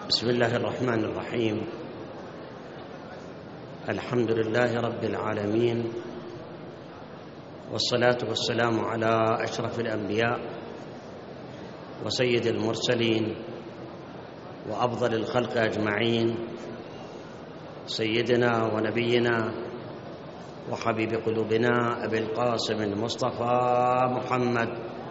بسم الله الرحمن الرحيم. الحمد لله رب العالمين، والصلاة والسلام على أشرف الأنبياء وسيد المرسلين وأفضل الخلق أجمعين، سيدنا ونبينا وحبيب قلوبنا أبي القاسم المصطفى محمد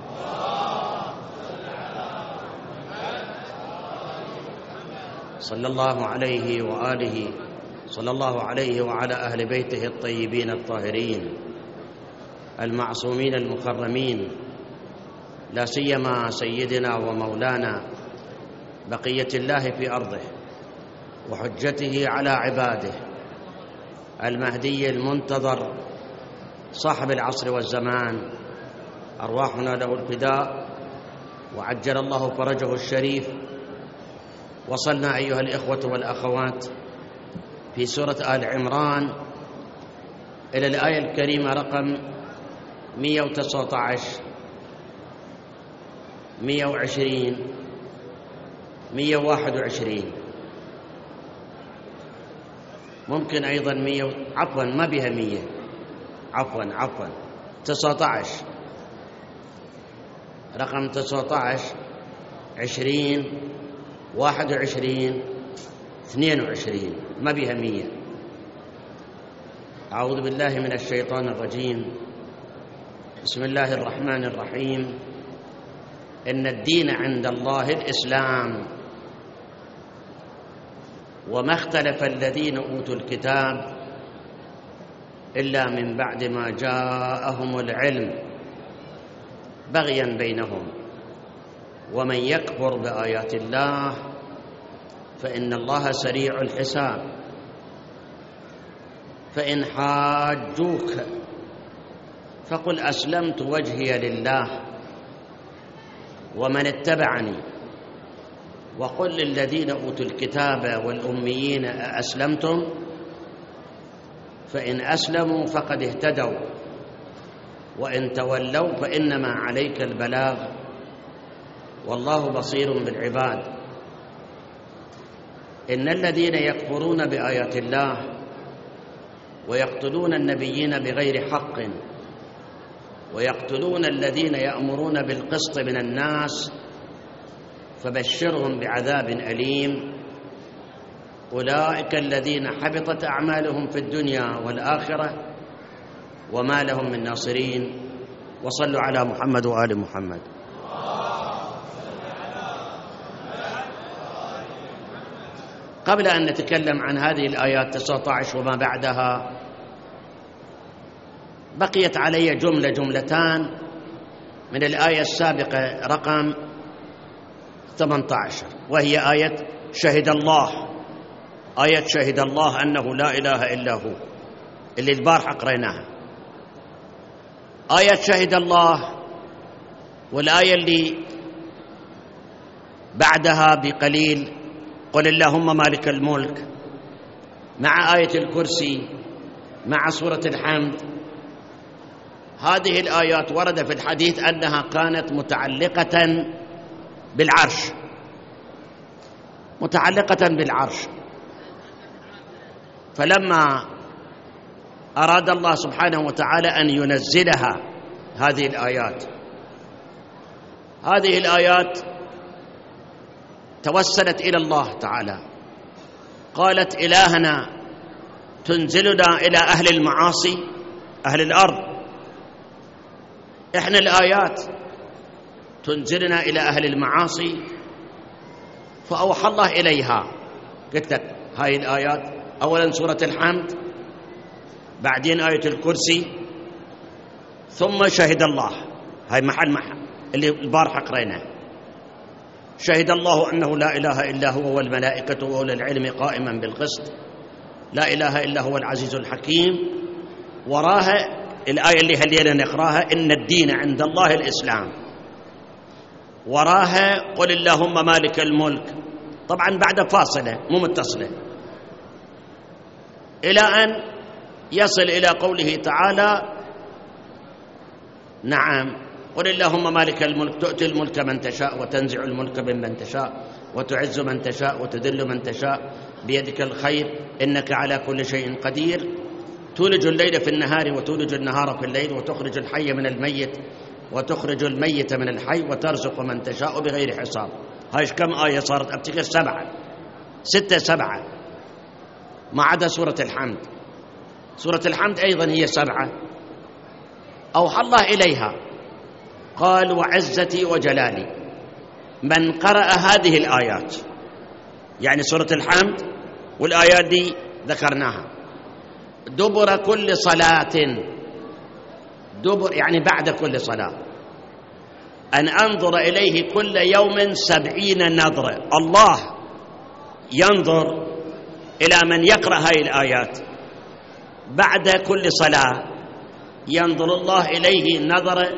صلى الله عليه وآله صلى الله عليه وعلى أهل بيته الطيبين الطاهرين المعصومين المكرمين، لا سيما سيدنا ومولانا بقية الله في أرضه وحجته على عباده المهدي المنتظر صاحب العصر والزمان، أرواحنا له الفداء وعجل الله فرجه الشريف. وصلنا أيها الإخوة والأخوات في سورة آل عمران إلى الآية الكريمة رقم 119 120 121، ممكن أيضا 100، عفوا ما بها 100، عفوا 19 رقم 19 20 21 22، ما بها 100. أعوذ بالله من الشيطان الرجيم. بسم الله الرحمن الرحيم. إن الدين عند الله الإسلام، وما اختلف الذين أوتوا الكتاب إلا من بعد ما جاءهم العلم بغيا بينهم، ومن يكفر بآيات الله فإن الله سريع الحساب. فإن حاجوك فقل أسلمت وجهي لله ومن اتبعني، وقل للذين أوتوا الكتاب والأميين أأسلمتم؟ فإن أسلموا فقد اهتدوا، وإن تولوا فإنما عليك البلاغ والله بصير بالعباد. إن الذين يكفرون بآيات الله ويقتلون النبيين بغير حق ويقتلون الذين يأمرون بالقسط من الناس فبشرهم بعذاب أليم. أولئك الذين حبطت أعمالهم في الدنيا والآخرة وما لهم من ناصرين. وصلوا على محمد وآل محمد. قبل أن نتكلم عن هذه الآيات 19 وما بعدها، بقيت علي جملتان من الآية السابقة رقم 18، وهي آية شهد الله. آية شهد الله أنه لا إله إلا هو اللي البارحة قريناها. آية شهد الله والآية اللي بعدها بقليل قل اللهم مالك الملك، مع آية الكرسي، مع سورة الحمد. هذه الآيات ورد في الحديث أنها كانت متعلقة بالعرش، متعلقة بالعرش. فلما أراد الله سبحانه وتعالى أن ينزلها هذه الآيات توسلت إلى الله تعالى، قالت إلهنا تنزلنا إلى أهل المعاصي، أهل الأرض، إحنا الآيات تنزلنا إلى أهل المعاصي. فأوحى الله إليها. قلت لك هاي الآيات أولا سورة الحمد، بعدين آية الكرسي، ثم شهد الله. هاي محل اللي البارحة قريناه. شهد الله أنه لا إله إلا هو والملائكة وأولو العلم قائما بالقسط، لا إله إلا هو العزيز الحكيم. وراها الآية اللي هلينا نقراها إن الدين عند الله الإسلام. وراها قل اللهم مالك الملك، طبعا بعد فاصلة مو متصلة، إلى أن يصل إلى قوله تعالى نعم قل اللهم مالك الملك تؤتي الملك من تشاء وتنزع الملك ممن تشاء وتعز من تشاء وتذل من تشاء بيدك الخير إنك على كل شيء قدير تولج الليل في النهار وتولج النهار في الليل وتخرج الحي من الميت وتخرج الميت من الحي وترزق من تشاء بغير حساب. هايش كم آية صارت؟ أفتكر 6 7 ما عدا سورة الحمد. سورة الحمد أيضا هي 7 أوحى الله إليها قال وعزتي وجلالي من قرأ هذه الآيات، يعني سورة الحمد والآيات دي ذكرناها، دبر كل صلاة، دبر يعني بعد كل صلاة، أن أنظر إليه كل يوم 70 نظرة. الله ينظر إلى من يقرأ هذه الآيات بعد كل صلاة، ينظر الله إليه نظرة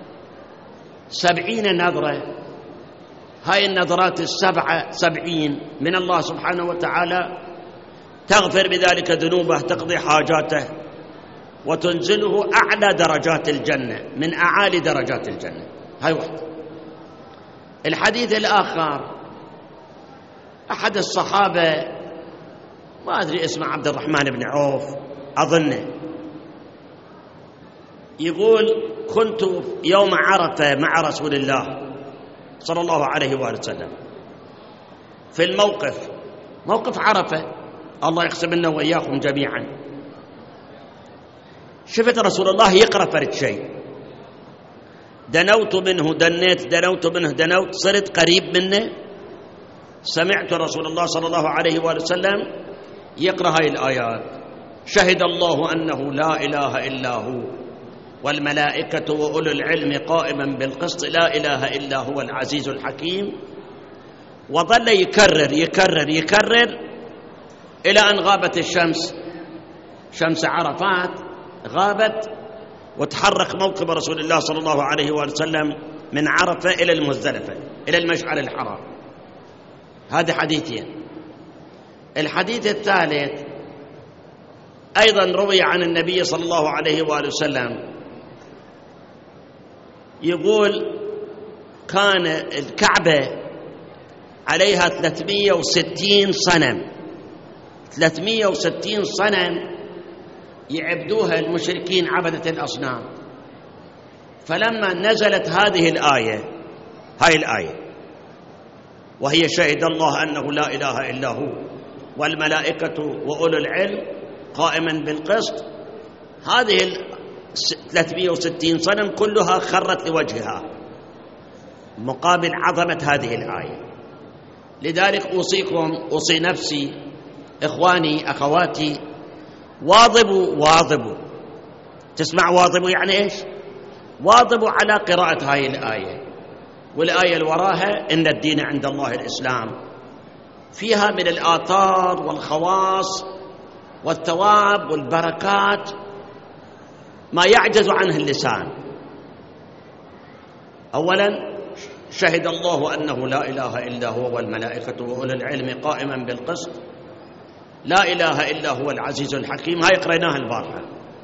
70 نظرة. هاي النظرات 70 من الله سبحانه وتعالى تغفر بذلك ذنوبه، تقضي حاجاته، وتنزله أعلى درجات الجنة، من أعالي درجات الجنة. هاي واحدة. الحديث الآخر أحد الصحابة ما أدري اسمه عبد الرحمن بن عوف أظنه، يقول كنت يوم عرفة مع رسول الله صلى الله عليه وآله وسلم في الموقف، موقف عرفة، الله يقسم لنا وإياكم جميعا. شفت رسول الله يقرأ فرد شيء، دنوت منه دنيت، دنوت منه دنوت، صرت قريب منه، سمعت رسول الله صلى الله عليه وآله وسلم يقرأ هاي الآيات: شهد الله أنه لا إله إلا هو والملائكة وأولو العلم قائما بالقسط لا إله إلا هو العزيز الحكيم. وظل يكرر يكرر يكرر إلى أن غابت الشمس، شمس عرفات غابت، وتحرك موكب رسول الله صلى الله عليه وآله وسلم من عرفة إلى المزدلفة إلى المشعر الحرام. هذا حديثين. الحديث الثالث أيضا روي عن النبي صلى الله عليه وآله وسلم يقول كان الكعبة عليها 360 صنم، 360 صنم يعبدوها المشركين عبدة الأصنام. فلما نزلت هذه الآية، هاي الآية وهي شهد الله أنه لا إله إلا هو والملائكة وأولو العلم قائما بالقسط، هذه 360 صنم كلها خرت لوجهها مقابل عظمة هذه الآية. لذلك أوصيكم، أوصي نفسي، إخواني أخواتي، واظبوا. تسمع واظبوا يعني إيش؟ واظبوا على قراءة هذه الآية. والآية اللي وراها إن الدين عند الله الإسلام، فيها من الآثار والخواص والثواب والبركات ما يعجز عنه اللسان. أولا شهد الله أنه لا إله إلا هو والملائكة وأولو العلم قائما بالقسط لا إله إلا هو العزيز الحكيم، هاي قريناها البارحة.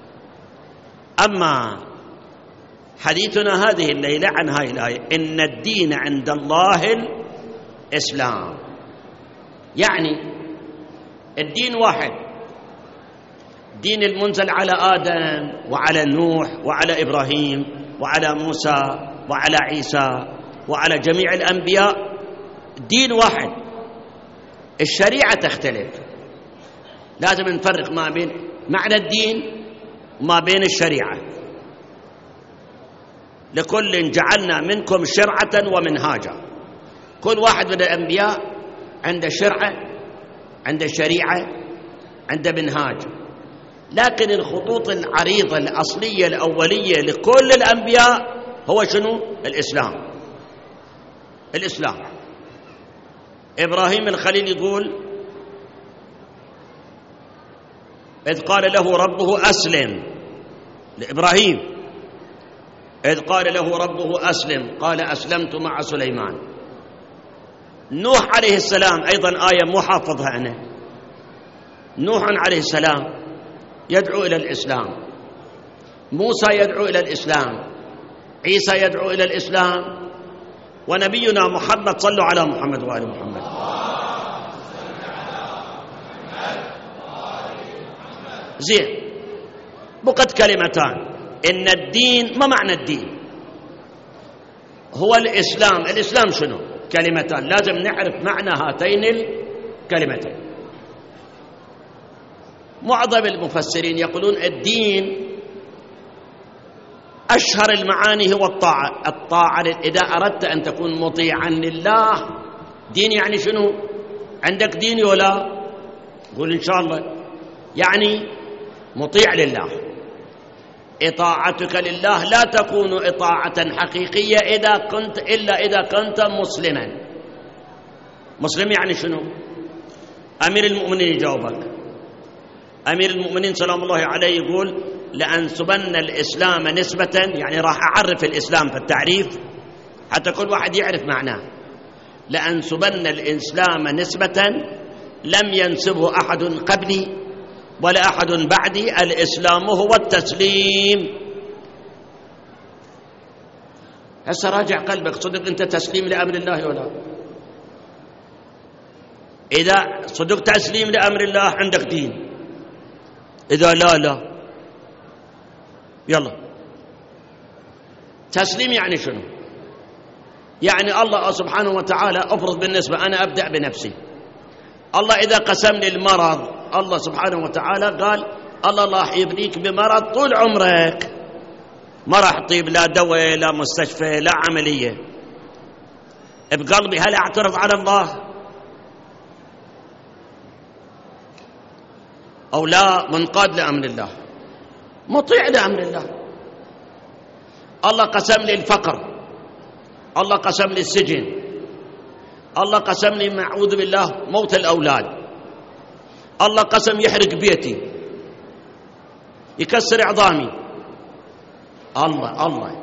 أما حديثنا هذه الليلة عن هاي الآية: إن الدين عند الله الإسلام، يعني الدين واحد، دين المنزل على آدم وعلى نوح وعلى إبراهيم وعلى موسى وعلى عيسى وعلى جميع الأنبياء، دين واحد. الشريعة تختلف، لازم نفرق ما بين معنى الدين وما بين الشريعة. لكل جعلنا منكم شرعة ومنهاجا، كل واحد من الأنبياء عنده شرعة، عنده شريعة، عنده منهاج. لكن الخطوط العريضة الأصلية الأولية لكل الأنبياء هو شنو؟ الإسلام. الإسلام. إبراهيم الخليل يقول: إذ قال له ربه أسلم، لإبراهيم إذ قال له ربه أسلم قال أسلمت مع سليمان. نوح عليه السلام أيضا آية محافظها عنه، نوح عليه السلام يدعو إلى الإسلام، موسى يدعو إلى الإسلام، عيسى يدعو إلى الإسلام، ونبينا محمد صلوا على محمد وآل محمد زين، بقت كلمتان. إن الدين، ما معنى الدين؟ هو الإسلام. الإسلام شنو؟ كلمتان، لازم نعرف معنى هاتين الكلمتين. معظم المفسرين يقولون الدين أشهر المعاني هو الطاعة. الطاعة إذا أردت أن تكون مطيعا لله، دين يعني شنو؟ عندك دين ولا؟ قول إن شاء الله. يعني مطيع لله. إطاعتك لله لا تكون إطاعة حقيقية إلا إذا كنت مسلما. مسلم يعني شنو؟ أمير المؤمنين يجاوبك. أمير المؤمنين سلام الله عليه يقول: لأنسبن الإسلام نسبة، يعني راح أعرف الإسلام في التعريف حتى كل واحد يعرف معناه. لأنسبن الإسلام نسبة لم ينسبه أحد قبلي ولا أحد بعدي. الإسلام هو التسليم. هسه راجع قلبك، صدق أنت تسليم لأمر الله ولا؟ إذا صدق تسليم لأمر الله عندك دين، إذا لا يلا. تسليم يعني شنو؟ يعني الله سبحانه وتعالى أفرض بالنسبة، أنا أبدأ بنفسي. الله إذا قسم لي المرض، الله سبحانه وتعالى قال: الله راح يبنيك بمرض طول عمرك، ما راح تطيب لا دواء لا مستشفى لا عملية. بقلبي هل أعترض على الله أو لا؟ منقاد لأمر الله، مطيع لأمر الله. الله قسم لي الفقر، الله قسم لي السجن، الله قسم لي معوذ بالله موت الأولاد، الله قسم يحرق بيتي يكسر عظامي. الله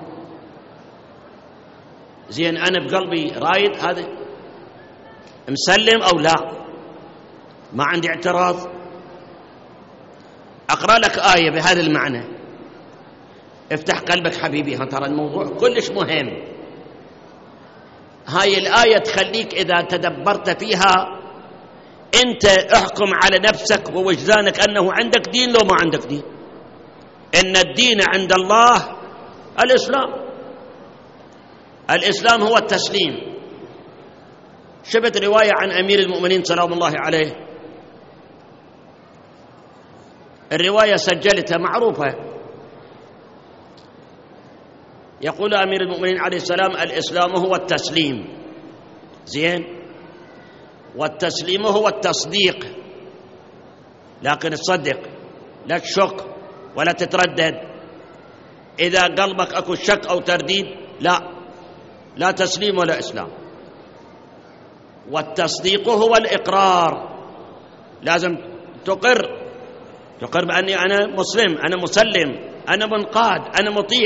زين، أنا بقلبي رايد هذا، مسلم أو لا؟ ما عندي اعتراض. أقرأ لك آية بهذا المعنى. افتح قلبك حبيبي، ترى الموضوع كلش مهم. هاي الآية تخليك إذا تدبرت فيها أنت احكم على نفسك ووجدانك أنه عندك دين لو ما عندك دين. إن الدين عند الله الإسلام. الإسلام هو التسليم. شبت رواية عن أمير المؤمنين سلام الله عليه، الرواية سجلتها معروفة. يقول أمير المؤمنين عليه السلام: الإسلام هو التسليم. زين، والتسليم هو التصديق، لكن تصدق لا تشك ولا تتردد. إذا قلبك أكو شك أو ترديد لا تسليم ولا إسلام. والتصديق هو الإقرار، لازم تقر بأني أنا مسلم، أنا مسلم، أنا منقاد، أنا مطيع.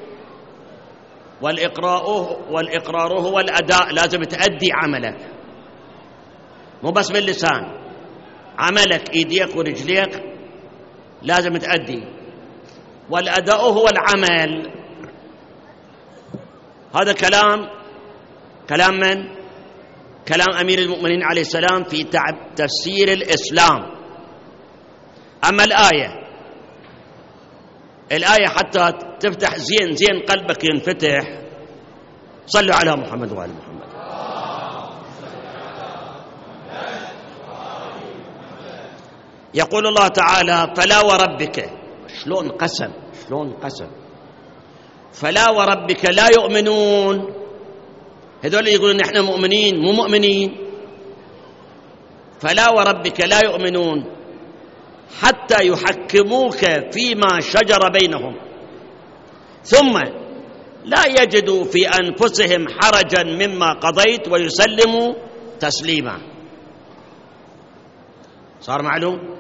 والإقرار هو الأداء، لازم تأدي عملك، مو بس باللسان، عملك إيديك ورجليك لازم تأدي. والأداء هو العمل. هذا كلام من؟ كلام أمير المؤمنين عليه السلام في تفسير الإسلام. أما الآية حتى تفتح زين قلبك ينفتح، صلوا على محمد وآل محمد. يقول الله تعالى: فلا وربك. شلون قسم؟ فلا وربك لا يؤمنون. هذول يقولون نحن مؤمنين، مو مؤمنين. فلا وربك لا يؤمنون حتى يحكموك فيما شجر بينهم ثم لا يجدوا في أنفسهم حرجا مما قضيت ويسلموا تسليما. صار معلوم؟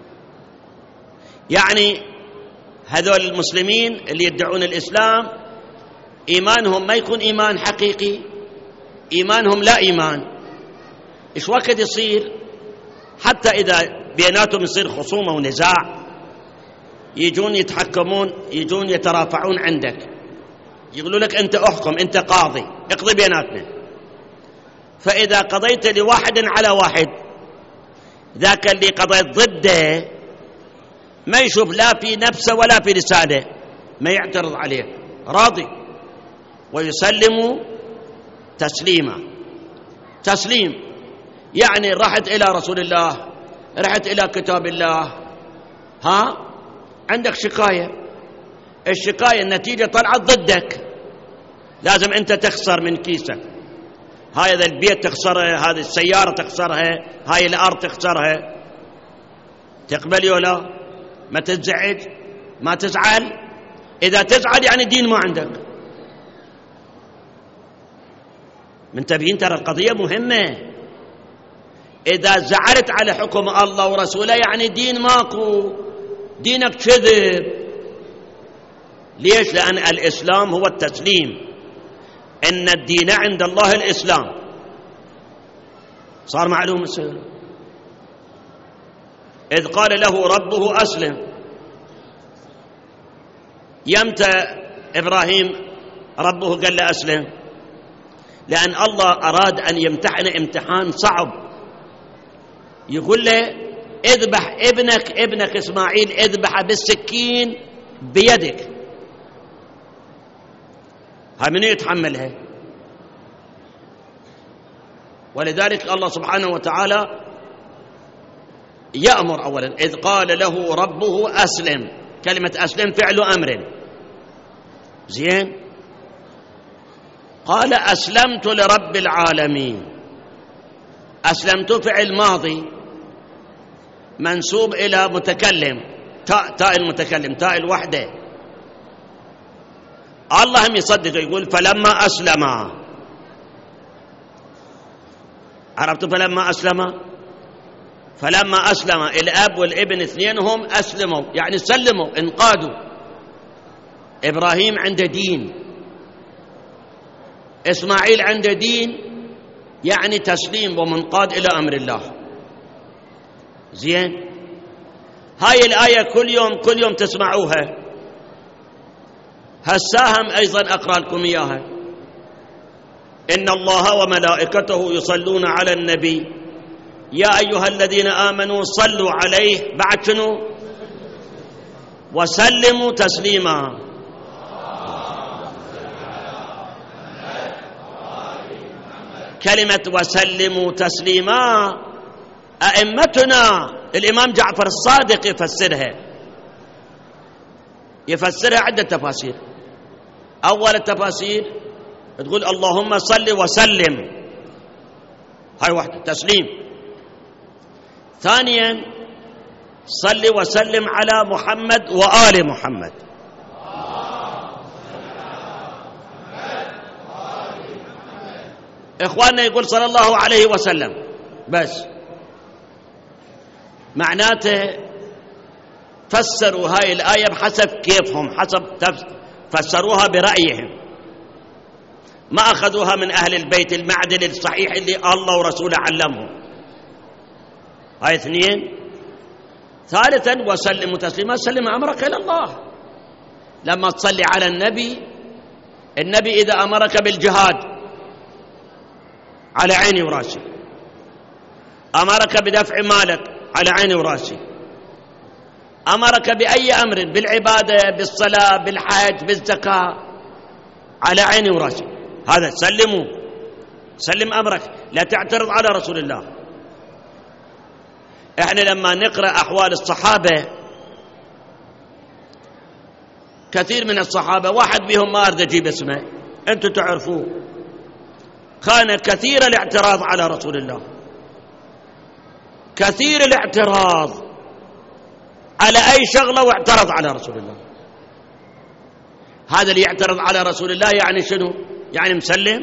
يعني هذول المسلمين اللي يدعون الإسلام إيمانهم ما يكون إيمان حقيقي، إيمانهم لا إيمان. إيش وقت يصير حتى إذا بيناتهم يصير خصومة ونزاع، يجون يتحكمون، يجون يترافعون عندك، يقولوا لك أنت أحكم، أنت قاضي، اقضي بيناتنا. فإذا قضيت لواحد على واحد، ذاك اللي قضيت ضده ما يشوف لا في نفسه ولا في لسانه، ما يعترض عليه، راضي. ويسلم تسليما. تسليم يعني رحت إلى رسول الله، رحت إلى كتاب الله، عندك شكاية، الشكاية النتيجة طلعت ضدك، لازم أنت تخسر من كيسك، هذا البيت تخسره، هذه السيارة تخسرها، هاي الأرض تخسرها. تقبل ولا ما تزعج؟ ما تزعل؟ إذا تزعل يعني دين ما عندك. منتبهين؟ ترى القضية مهمة. إذا زعلت على حكم الله ورسوله يعني دين ماكو، دينك كذب. ليش؟ لأن الإسلام هو التسليم، إن الدين عند الله الإسلام. صار معلوم السؤال. إذ قال له ربه أسلم، يمتى إبراهيم ربه قال له أسلم؟ لأن الله أراد أن يمتحن امتحان صعب، يقول له اذبح ابنك إسماعيل، اذبح بالسكين بيدك. هاي من يتحملها؟ ولذلك الله سبحانه وتعالى يأمر أولا. إذ قال له ربه أسلم، كلمة أسلم فعل أمر، زين. قال أسلمت لرب العالمين، أسلمت فعل ماضي منسوب إلى متكلم، تاء المتكلم، تاء الوحدة. الله هم يصدق، يقول فلما أسلم. عرفتوا فلما أسلم الأب والابن اثنينهم أسلموا، يعني سلموا، انقادوا. إبراهيم عنده دين، إسماعيل عنده دين، يعني تسليم ومنقاد إلى أمر الله. زين. هاي الآية كل يوم تسمعوها. هساهم أيضا أقرأ لكم إياها. إن الله وملائكته يصلون على النبي يا أيها الذين آمنوا صلوا عليه، بعد شنو؟ وسلموا تسليما. كلمة وسلموا تسليما أئمتنا الإمام جعفر الصادق يفسرها عدة تفاسير. أول التفاسير تقول اللهم صل وسلم، هاي واحدة تسليم. ثانيا صل وسلم على محمد وآل محمد. إخواننا يقول صلى الله عليه وسلم بس، معناته فسروا هاي الآية بحسب كيفهم، فسروها برأيهم، ما أخذوها من أهل البيت المعدل الصحيح اللي الله ورسوله علمهم. هاي اثنين. ثالثا وسلموا تسليما، سلم أمرك إلى الله. لما تصلي على النبي إذا أمرك بالجهاد على عيني وراسي، أمرك بدفع مالك على عيني وراسي، أمرك بأي أمر، بالعبادة، بالصلاة، بالحج، بالزكاة، على عيني وراسي. هذا سلم أمرك، لا تعترض على رسول الله. احنا لما نقرأ أحوال الصحابة، كثير من الصحابة واحد بهم ما أريد أجيب اسمه، أنتم تعرفوه، كان كثير الاعتراض على رسول الله، كثير الاعتراض على أي شغلة واعترض على رسول الله. هذا اللي يعترض على رسول الله يعني شنو؟ يعني مسلم،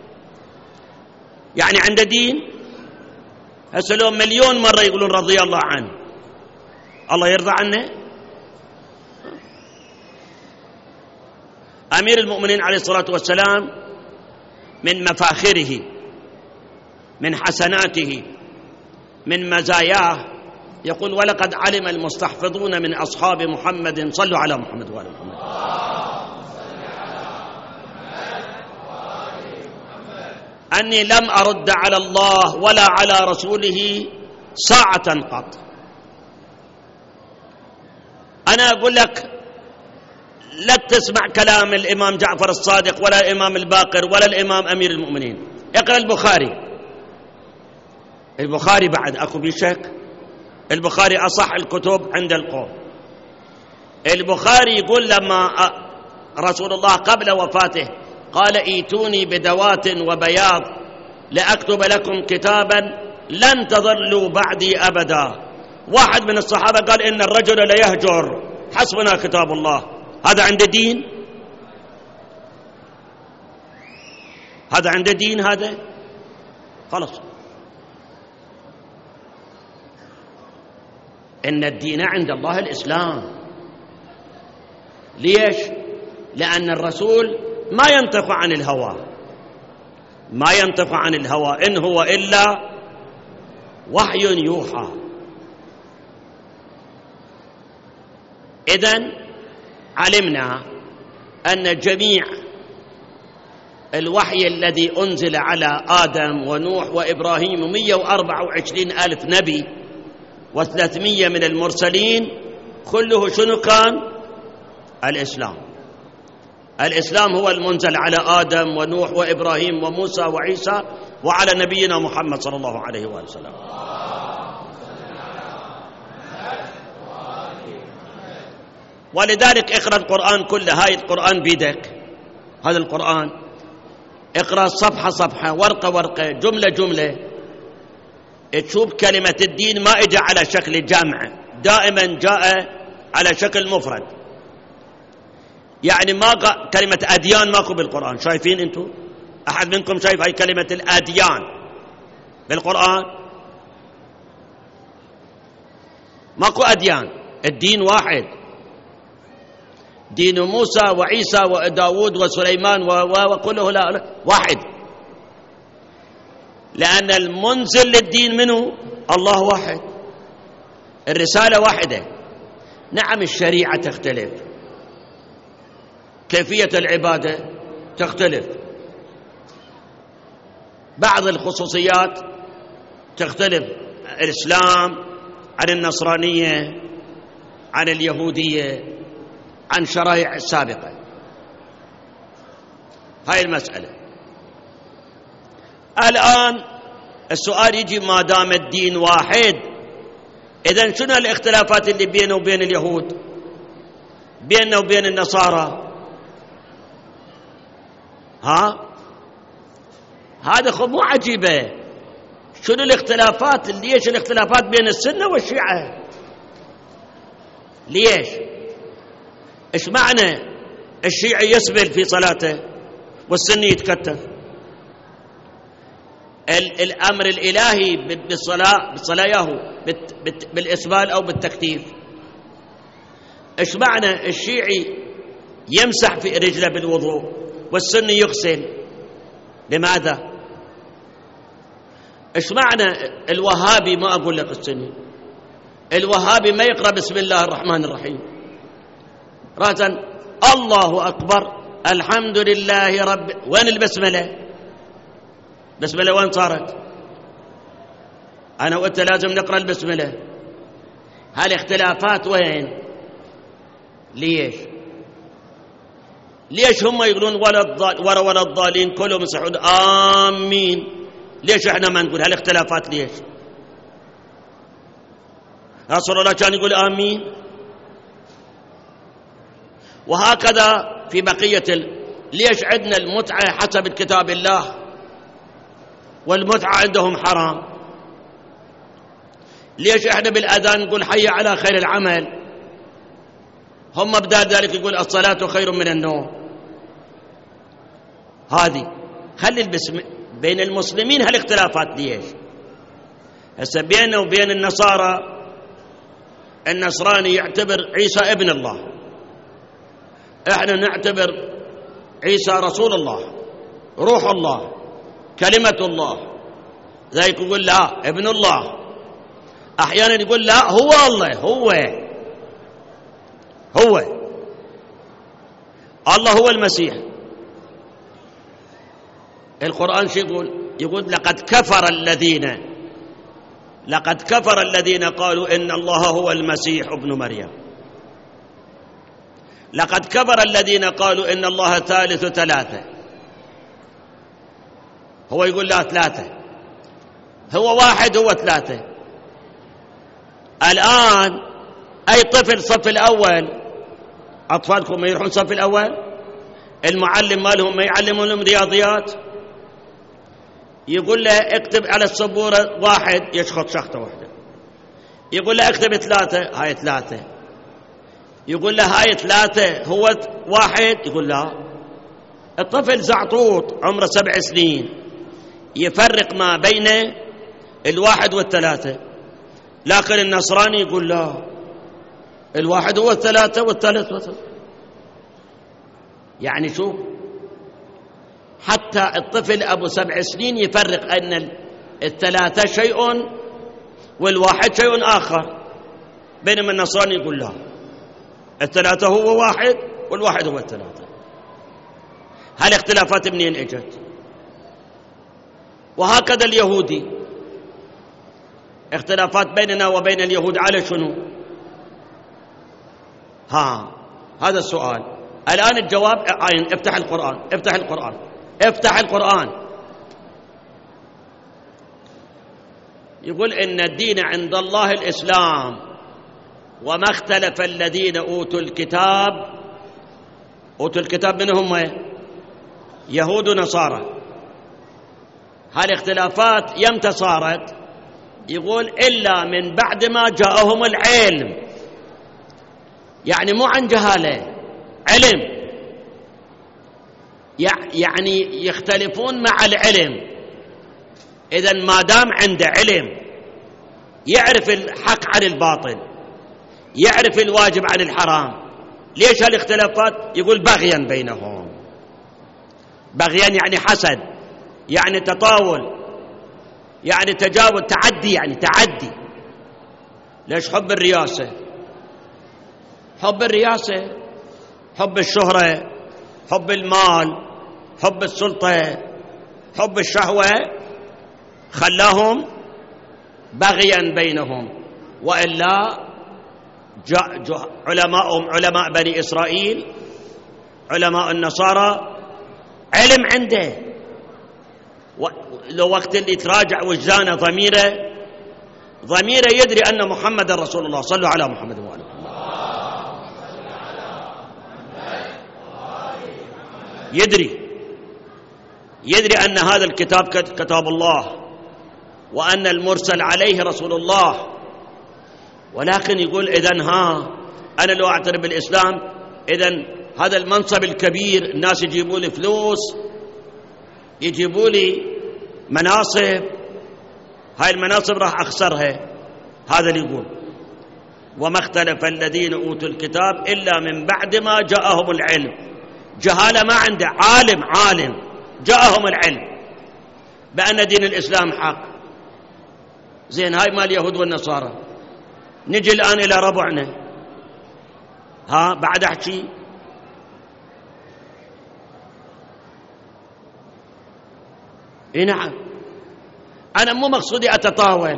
يعني عنده دين. هسه لو مليون مرة يقولون رضي الله عنه، الله يرضى عنه؟ أمير المؤمنين عليه الصلاة والسلام من مفاخره، من حسناته، من مزاياه، يقول ولقد علم المستحفظون من أصحاب محمد، صلوا على محمد وآل محمد، أني لم أرد على الله ولا على رسوله ساعة قط. أنا أقول لك لا تسمع كلام الإمام جعفر الصادق ولا الإمام الباقر ولا الإمام أمير المؤمنين. اقرأ البخاري بعد أكو بشك. البخاري أصح الكتب عند القوم. البخاري يقول لما رسول الله قبل وفاته قال ايتوني بدوات وبياض لأكتب لكم كتابا لن تضلوا بعدي أبدا. واحد من الصحابة قال إن الرجل ليهجر حسبنا كتاب الله. هذا عنده دين؟ هذا عنده دين؟ هذا خلص. إن الدين عند الله الإسلام. ليش؟ لأن الرسول ما ينطق عن الهوى، ما ينطق عن الهوى، إن هو إلا وحي يوحى. إذن علمنا أن جميع الوحي الذي أنزل على آدم ونوح وإبراهيم 124 ألف نبي و300 من المرسلين كله شنو كان؟ الإسلام. الإسلام هو المنزل على آدم ونوح وإبراهيم وموسى وعيسى وعلى نبينا محمد صلى الله عليه وآله وسلم. ولذلك اقرأ القرآن كله. هاي القرآن بيدك، هذا القرآن اقرأ صفحة صفحة ورقة ورقة جملة جملة، تشوف كلمة الدين ما اجى على شكل جمع، دائما جاء على شكل مفرد. يعني ما كلمة أديان ماكو بالقرآن. شايفين انتم؟ أحد منكم شايف هاي كلمة الأديان بالقرآن؟ ماكو أديان، الدين واحد، دين موسى وعيسى وداود وسليمان وكله لا واحد. لأن المنزل للدين منه الله واحد، الرسالة واحدة. نعم الشريعة تختلف، كيفية العبادة تختلف، بعض الخصوصيات تختلف، الإسلام عن النصرانية عن اليهودية عن شرائع السابقة. هاي المسألة. الآن السؤال يجي ما دام الدين واحد، إذن شنو الاختلافات اللي بينه وبين اليهود، بيننا وبين النصارى؟ هذا خب مو عجيبة. شنو الاختلافات؟ ليش الاختلافات بين السنة والشيعة؟ ليش؟ إيش معنى الشيعي يسبل في صلاته والسني يتكتف؟ الأمر الإلهي بالصلاة بالإسبال أو بالتكتيف. إيش معنى الشيعي يمسح في رجله بالوضوء والسني يغسل؟ لماذا؟ إيش معنى الوهابي ما أقول لك السني، الوهابي ما يقرأ بسم الله الرحمن الرحيم، رأسا الله أكبر الحمد لله رب. وين البسملة؟ بسملة وين صارت؟ أنا وأنت لازم نقرأ البسملة. هالاختلافات وين؟ ليش هم يقولون ولا الضالين كلهم يصحون آمين؟ ليش احنا ما نقول؟ هالاختلافات ليش؟ رسول الله كان يقول آمين. وهكذا في بقية ليش عندنا المتعة حسب كتاب الله والمتعة عندهم حرام؟ ليش احنا بالأذان نقول حي على خير العمل، هم بدال ذلك يقول الصلاة خير من النوم؟ هذه خلي بين المسلمين هالاختلافات ليش؟ هسه بيننا وبين النصارى، النصراني يعتبر عيسى ابن الله، احنا نعتبر عيسى رسول الله روح الله كلمة الله. ذلك يقول لا ابن الله، احيانا يقول لا هو الله، هو الله هو المسيح. القرآن شو يقول لقد كفر الذين قالوا إن الله هو المسيح ابن مريم. لقد كفر الذين قالوا إن الله ثالث ثلاثة. هو يقول لا ثلاثة، هو واحد هو ثلاثة. الآن أي طفل صف الأول، أطفالكم ما يروحون صف الأول، المعلم مالهم ما يعلمون لهم رياضيات، يقول له اكتب على السبورة واحد، يشخط شخطة واحدة. يقول له اكتب ثلاثة، هاي ثلاثة. يقول له هاي ثلاثة هو واحد، يقول لا. الطفل زعطوط عمره 7 سنين يفرق ما بين الواحد والثلاثة، لكن النصراني يقول لا، الواحد هو الثلاثة والثالث والثلاثة. يعني شوف، حتى الطفل أبو 7 سنين يفرق أن الثلاثة شيء والواحد شيء آخر، بينما النصراني يقول لا، الثلاثة هو واحد والواحد هو الثلاثة. هالاختلافات منين اجت؟ وهكذا اليهودي، اختلافات بيننا وبين اليهود على شنو؟ هذا السؤال. الآن الجواب عين. افتح القرآن، افتح القرآن، افتح القرآن. يقول إن الدين عند الله الإسلام وما اختلف الذين أوتوا الكتاب. أوتوا الكتاب من هم؟ يهود ونصارى. هالاختلافات يمتى صارت؟ يقول إلا من بعد ما جاءهم العلم، يعني مو عن جهالة، علم. يعني يختلفون مع العلم. إذن ما دام عنده علم يعرف الحق عن الباطل، يعرف الواجب عن الحرام. ليش هالاختلافات؟ يقول بغيا بينهم. بغيا يعني حسد، يعني تطاول، يعني تجاوز، تعدي، يعني تعدي. ليش؟ حب الرياسة، حب الرياسة، حب الشهرة، حب المال، حب السلطة، حب الشهوة، خلاهم بغيا بينهم. وإلا علماءهم علماء بني إسرائيل، علماء النصارى، علم عنده، لو وقت اللي تراجع وجدانه ضميره يدري أن محمد رسول الله. صلوا على محمد وآله. يدري أن هذا الكتاب كتاب الله، وأن المرسل عليه رسول الله. ولكن يقول إذن أنا لو أعترف بالإسلام، إذن هذا المنصب الكبير، الناس يجيبوا لي فلوس، يجيبوا لي مناصب، هاي المناصب راح أخسرها. هذا اللي يقول وما اختلف الذين أوتوا الكتاب إلا من بعد ما جاءهم العلم. جهالة ما عنده، عالم جاءهم العلم بأن دين الإسلام حق. زين، هاي مال اليهود والنصارى. نجي الآن إلى ربعنا، بعد أحكي. نعم، أنا مو مقصودي أتطاول،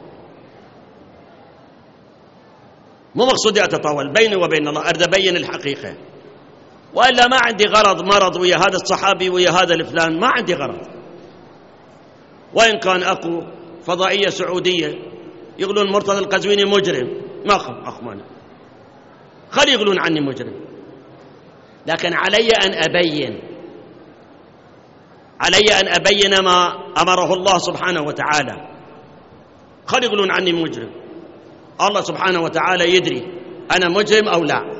مو مقصودي أتطاول بيني وبين الله، أريد أبين الحقيقة. وإلا ما عندي غرض مرض ويا هذا الصحابي ويا هذا الفلان، ما عندي غرض. وإن كان أكو فضائية سعودية يقولون مرتضى القزويني مجرم، ما أخمانه، خلي يقولون عني مجرم، لكن علي أن أبين ما أمره الله سبحانه وتعالى. خلي يقولون عني مجرم، الله سبحانه وتعالى يدري أنا مجرم أو لا.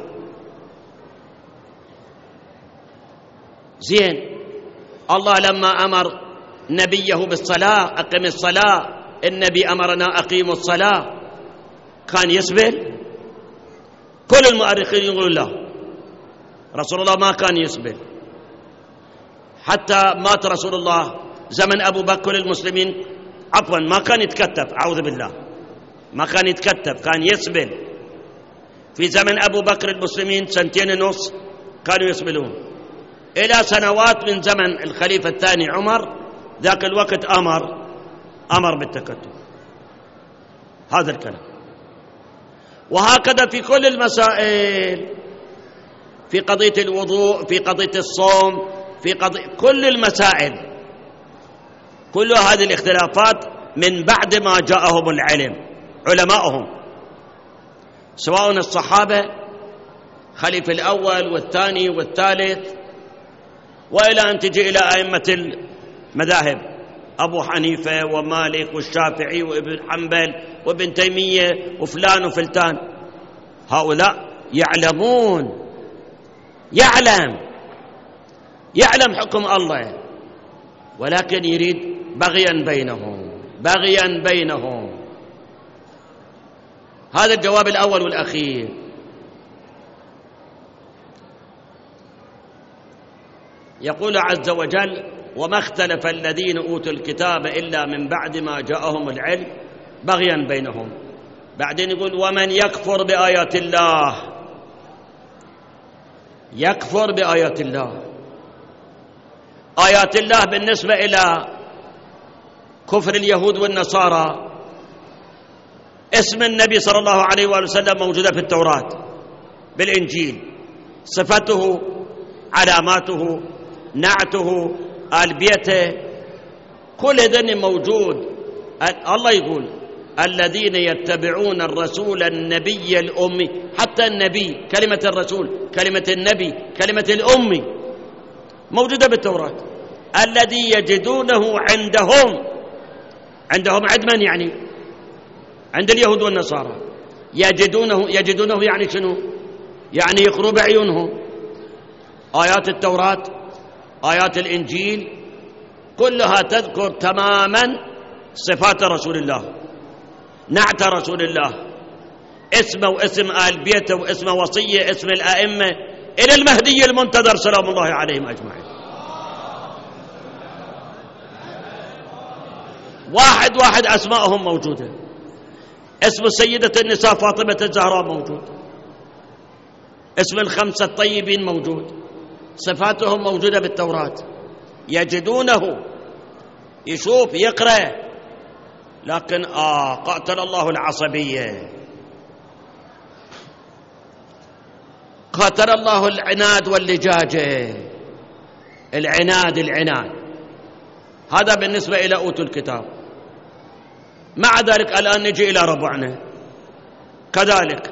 زين، الله لما أمر نبيه بالصلاة، أقم الصلاة، النبي أمرنا أقيموا الصلاة، كان يسبل؟ كل المؤرخين يقولون لا، رسول الله ما كان يسبل. حتى مات رسول الله زمن أبو بكر المسلمين، عفوا، ما كان يتكتف، أعوذ بالله، ما كان يتكتف، كان يسبل. في زمن أبو بكر المسلمين 2.5 كانوا يسبلون، إلى سنوات من زمن الخليفة الثاني عمر، ذاك الوقت أمر بالتكتف. هذا الكلام. وهكذا في كل المسائل. في قضية الوضوء، في قضية الصوم، في قضية كل المسائل، كل هذه الاختلافات من بعد ما جاءهم العلم علماءهم، سواء الصحابة خليفة الأول والثاني والثالث، وإلى أن تجي إلى أئمة المذاهب أبو حنيفة ومالك والشافعي وابن حنبل وابن تيمية وفلان وفلتان. هؤلاء يعلمون، يعلم حكم الله، ولكن يريد بغيا بينهم. هذا الجواب الأول والأخير. يقول عز وجل: وما اختلف الذين أوتوا الكتاب إلا من بعد ما جاءهم العلم بغيا بينهم. بعدين يقول: ومن يكفر بآيات الله، آيات الله بالنسبة إلى كفر اليهود والنصارى، اسم النبي صلى الله عليه وآله وسلم موجودة في التوراة، بالإنجيل، صفته، علاماته، نعته، آل بيته، كل هذا موجود. الله يقول: الذين يتبعون الرسول النبي الأمي. حتى النبي، كلمة الرسول، كلمة النبي، كلمة الأمي موجودة بالتوراة. الذي يجدونه عندهم عند من؟ يعني عند اليهود والنصارى. يجدونه يعني شنو؟ يعني يقروا بعيونهم. آيات التوراة، آيات الإنجيل، كلها تذكر تماما صفات رسول الله، نعت رسول الله، اسمه واسم آل بيته واسم وصية، اسم الأئمة إلى المهدي المنتظر سلام الله عليهم أجمعين. واحد أسماءهم موجودة. اسم سيدة النساء فاطمة الزهراء موجود، اسم الخمسة الطيبين موجود، صفاتهم موجودة بالتوراة. يجدونه، يشوف، يقرأ، لكن قاتل الله العصبية، قاتل الله العناد واللجاجة. العناد هذا بالنسبة إلى أوتوا الكتاب. مع ذلك الآن نجي إلى ربعنا كذلك،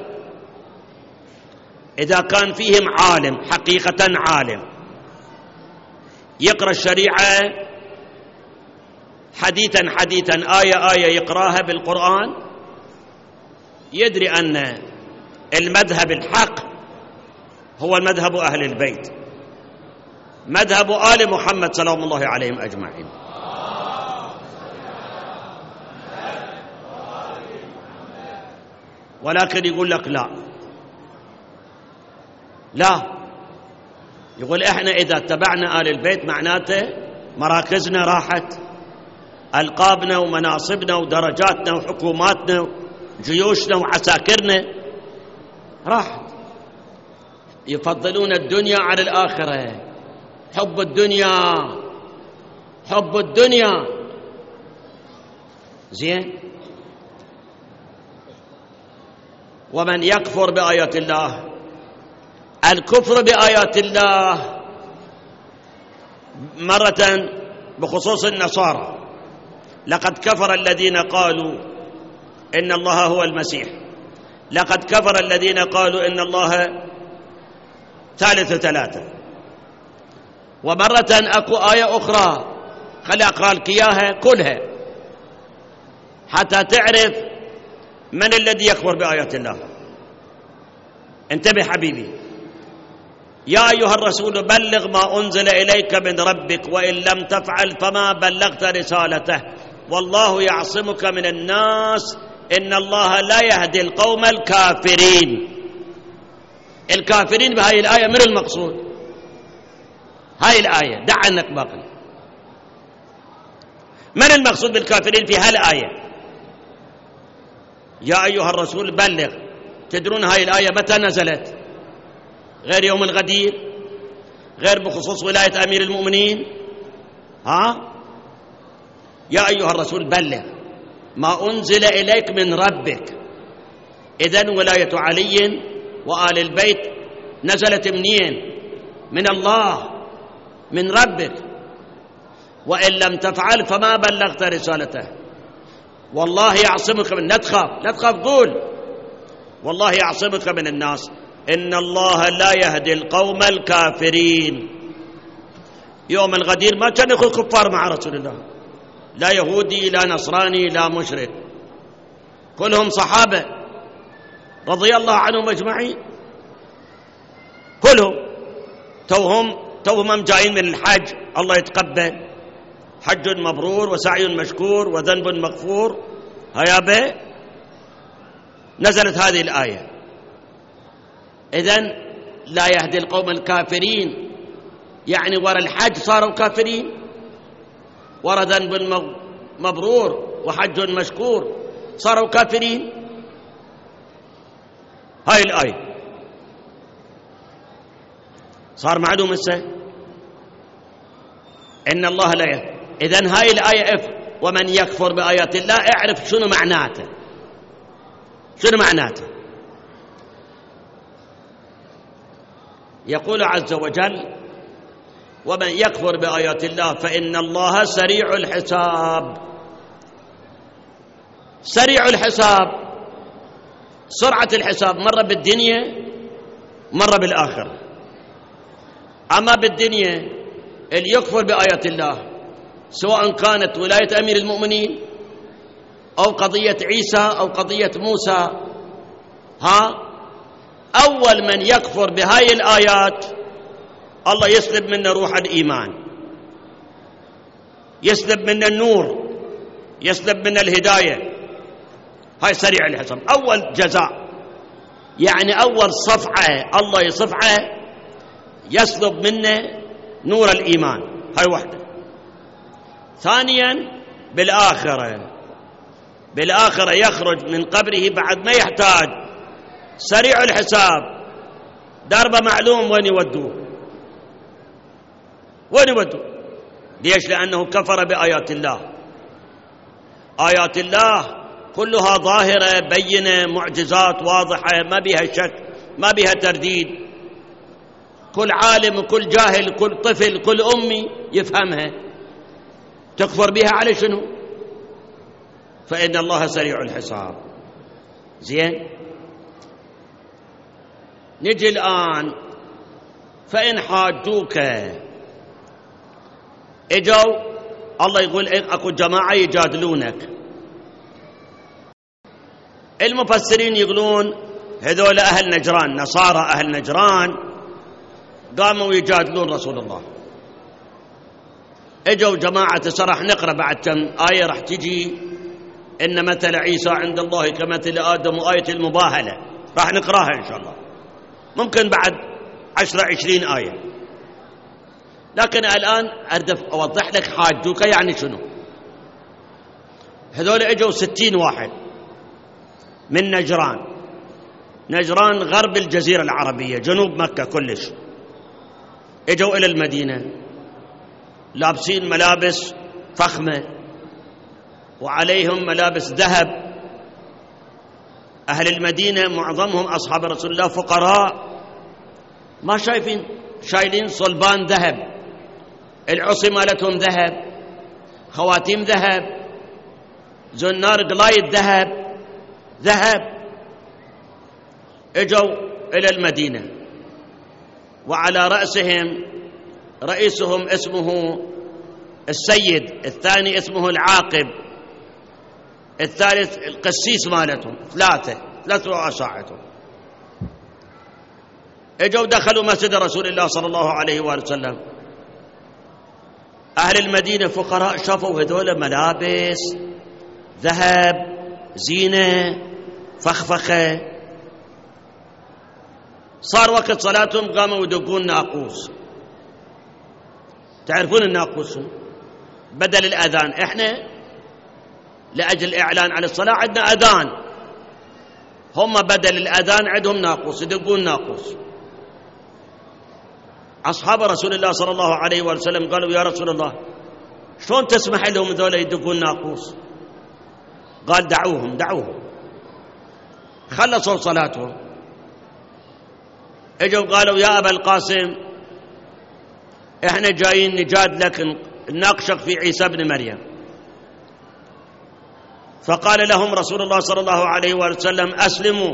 إذا كان فيهم عالم، حقيقة عالم، يقرأ الشريعة حديثا آية يقراها بالقرآن، يدري أن المذهب الحق هو مذهب أهل البيت، مذهب آل محمد سلام الله عليهم أجمعين. ولكن يقول لك لا، يقول إحنا إذا اتبعنا آل البيت معناته مراكزنا راحت، ألقابنا ومناصبنا ودرجاتنا وحكوماتنا وجيوشنا وعساكرنا راحت. يفضلون الدنيا على الآخرة، حب الدنيا. زين. ومن يكفر بآيات الله، الكفر بآيات الله مرة بخصوص النصارى: لقد كفر الذين قالوا إن الله هو المسيح، لقد كفر الذين قالوا إن الله ثالث ثلاثة. ومرة أكو آية أخرى، خلي أقرأ لك إياها كلها حتى تعرف من الذي يكفر بآيات الله. انتبه حبيبي: يا أيها الرسول بلغ ما أنزل إليك من ربك وإن لم تفعل فما بلغت رسالته والله يعصمك من الناس إن الله لا يهدي القوم الكافرين. الكافرين بهاي الآية من المقصود؟ هاي الآية دع عنك باقي. من المقصود بالكافرين في هاي الآية؟ يا أيها الرسول بلغ. تدرون هاي الآية متى نزلت؟ غير يوم الغدير، غير بخصوص ولاية أمير المؤمنين. يا أيها الرسول بلغ ما أنزل إليك من ربك. إذن ولاية علي وآل البيت نزلت منين؟ من الله، من ربك، وإن لم تفعل فما بلغت رسالته. والله يعصمك من، لا تخاف، قول والله يعصمك من الناس، إن الله لا يهدي القوم الكافرين. يوم الغدير ما كان يقول كفار مع رسول الله، لا يهودي لا نصراني لا مشرك، كلهم صحابة رضي الله عنهم أجمعين، كلهم توهم جايين من الحج، الله يتقبل، حج مبرور وسعي مشكور وذنب مغفور. هيا به نزلت هذه الآية. إذن لا يهدي القوم الكافرين، يعني ورا الحج صاروا كافرين، ورا ذنب مبرور وحج مشكور صاروا كافرين. هاي الآية صار معلوم إن الله لا يهدي. إذن هاي الآية ومن يكفر بآيات الله، اعرف شنو معناته، شنو معناته. يقول عز وجل ومن يكفر بآيات الله فإن الله سريع الحساب. سريع الحساب، سرعة الحساب، مرة بالدنيا مرة بالآخرة. أما بالدنيا اللي يكفر بآيات الله، سواء كانت ولاية أمير المؤمنين أو قضية عيسى أو قضية موسى، أول من يكفر بهاي الآيات الله يسلب منه روح الإيمان، يسلب منه النور، يسلب منه الهداية. هاي سريع الحساب، أول جزاء، يعني أول صفعة الله يصفعه يسلب منه نور الإيمان. هاي واحدة. ثانيا بالآخرة يخرج من قبره بعد ما يحتاج، سريع الحساب، دربه معلوم وين يودوه، وين يودوه. ليش؟ لأنه كفر بآيات الله. آيات الله كلها ظاهرة بينة، معجزات واضحة، ما بها شك، ما بها ترديد، كل عالم وكل جاهل كل طفل كل أمي يفهمها. تكفر بها على شنو؟ فإن الله سريع الحساب. زين، نجي الآن فإن حاجوك، اجوا الله يقول اكو جماعة يجادلونك. المفسرين يقولون هذول أهل نجران، نصارى أهل نجران قاموا يجادلون رسول الله. اجوا جماعة، راح نقرأ بعد كم آية راح تجي، إن مثل عيسى عند الله كمثل آدم، وآية المباهلة راح نقرأها إن شاء الله، ممكن بعد 10-20 آية. لكن الآن أردف أوضح لك حاجوك يعني شنو. هذول اجوا 60 واحد من نجران غرب الجزيرة العربية، جنوب مكة كلش. اجوا إلى المدينة لابسين ملابس فخمة وعليهم ملابس ذهب. أهل المدينة معظمهم أصحاب رسول الله فقراء، ما شايلين صلبان ذهب، العصي مالتهم ذهب، خواتيم ذهب، زنار قلايد ذهب. اجوا إلى المدينة وعلى رئيسهم اسمه السيد، الثاني اسمه العاقب، الثالث القسيس مالتهم، ثلاث رؤساء. اجوا دخلوا مسجد رسول الله صلى الله عليه وآله وسلم. أهل المدينة فقراء، شافوا هذول ملابس ذهب، زينة، فخفخة. صار وقت صلاتهم، قاموا يدقون ناقوس. تعرفون الناقوس بدل الأذان، إحنا لأجل الإعلان على الصلاة عندنا أذان، هم بدل الأذان عندهم ناقوس، يدقون ناقوس. أصحاب رسول الله صلى الله عليه وسلم قالوا يا رسول الله شلون تسمح لهم ذولا يدقون ناقوس؟ قال دعوهم، خلصوا صلاتهم، اجوا قالوا يا أبا القاسم احنا جايين نجادلك نناقشك في عيسى بن مريم. فقال لهم رسول الله صلى الله عليه وسلم أسلموا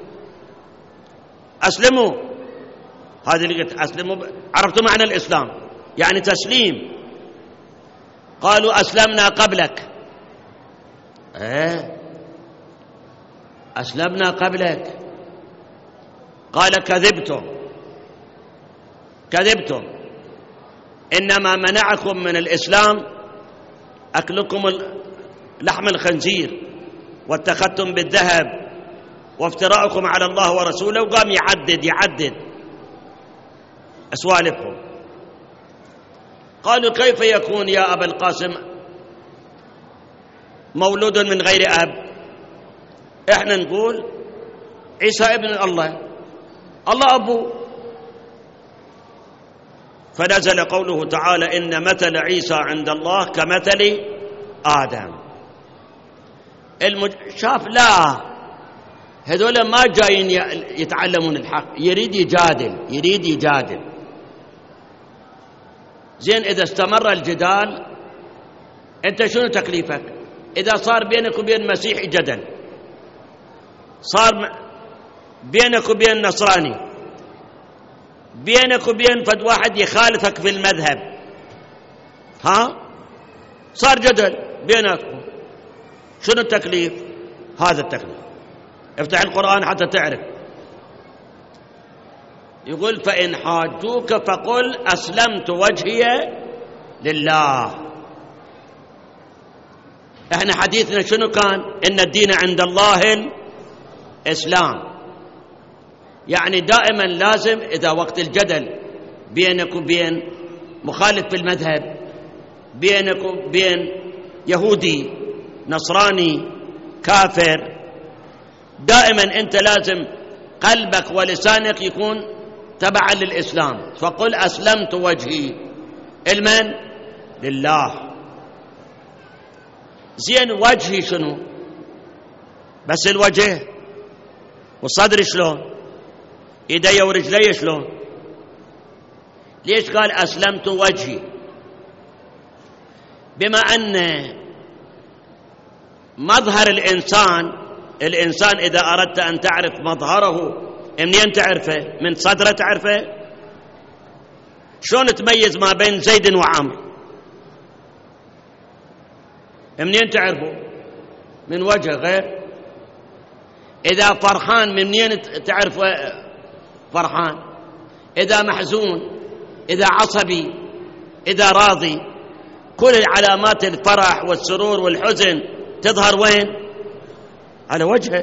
أسلموا. هذه اللي قلت أسلموا، عرفتوا معنى الإسلام يعني تسليم. قالوا أسلمنا قبلك. أسلمنا قبلك. قال كذبتم كذبتم، إنما منعكم من الإسلام أكلكم لحم الخنزير واتخذتم بالذهب وافتراءكم على الله ورسوله. وقام يعدد أسوالفهم. قالوا كيف يكون يا أبا القاسم مولود من غير أب؟ إحنا نقول عيسى ابن الله، الله أبوه. فنزل قوله تعالى إن مثل عيسى عند الله كمثل آدم. شاف لا، هذول ما جايين يتعلمون الحق، يريد يجادل. زين، إذا استمر الجدال أنت شنو تكليفك؟ إذا صار بينك وبين مسيحي جدل، صار بينك وبين نصراني، بينك وبين فد واحد يخالفك في المذهب، صار جدل بيناتكم، شنو التكليف؟ هذا التكليف. افتح القرآن حتى تعرف. يقول فإن حاجوك فقل أسلمت وجهي لله. احنا حديثنا شنو كان؟ إن الدين عند الله الإسلام. يعني دائما لازم إذا وقت الجدل بينك وبين مخالف في المذهب، بينك وبين يهودي نصراني كافر، دائما أنت لازم قلبك ولسانك يكون تبعا للإسلام. فقل أسلمت وجهي لمن؟ لله. زين، وجهي شنو؟ بس الوجه، والصدر شلون؟ يدي ورجلي شلون؟ ليش قال أسلمت وجهي؟ بما أن مظهر الإنسان إذا أردت أن تعرف مظهره منين تعرفه؟ من صدره تعرفه؟ شلون تميز ما بين زيد وعمر؟ منين تعرفه؟ من وجهه. غير إذا فرحان منين تعرف فرحان؟ إذا محزون، إذا عصبي، إذا راضي، كل علامات الفرح والسرور والحزن تظهر وين؟ على وجهه.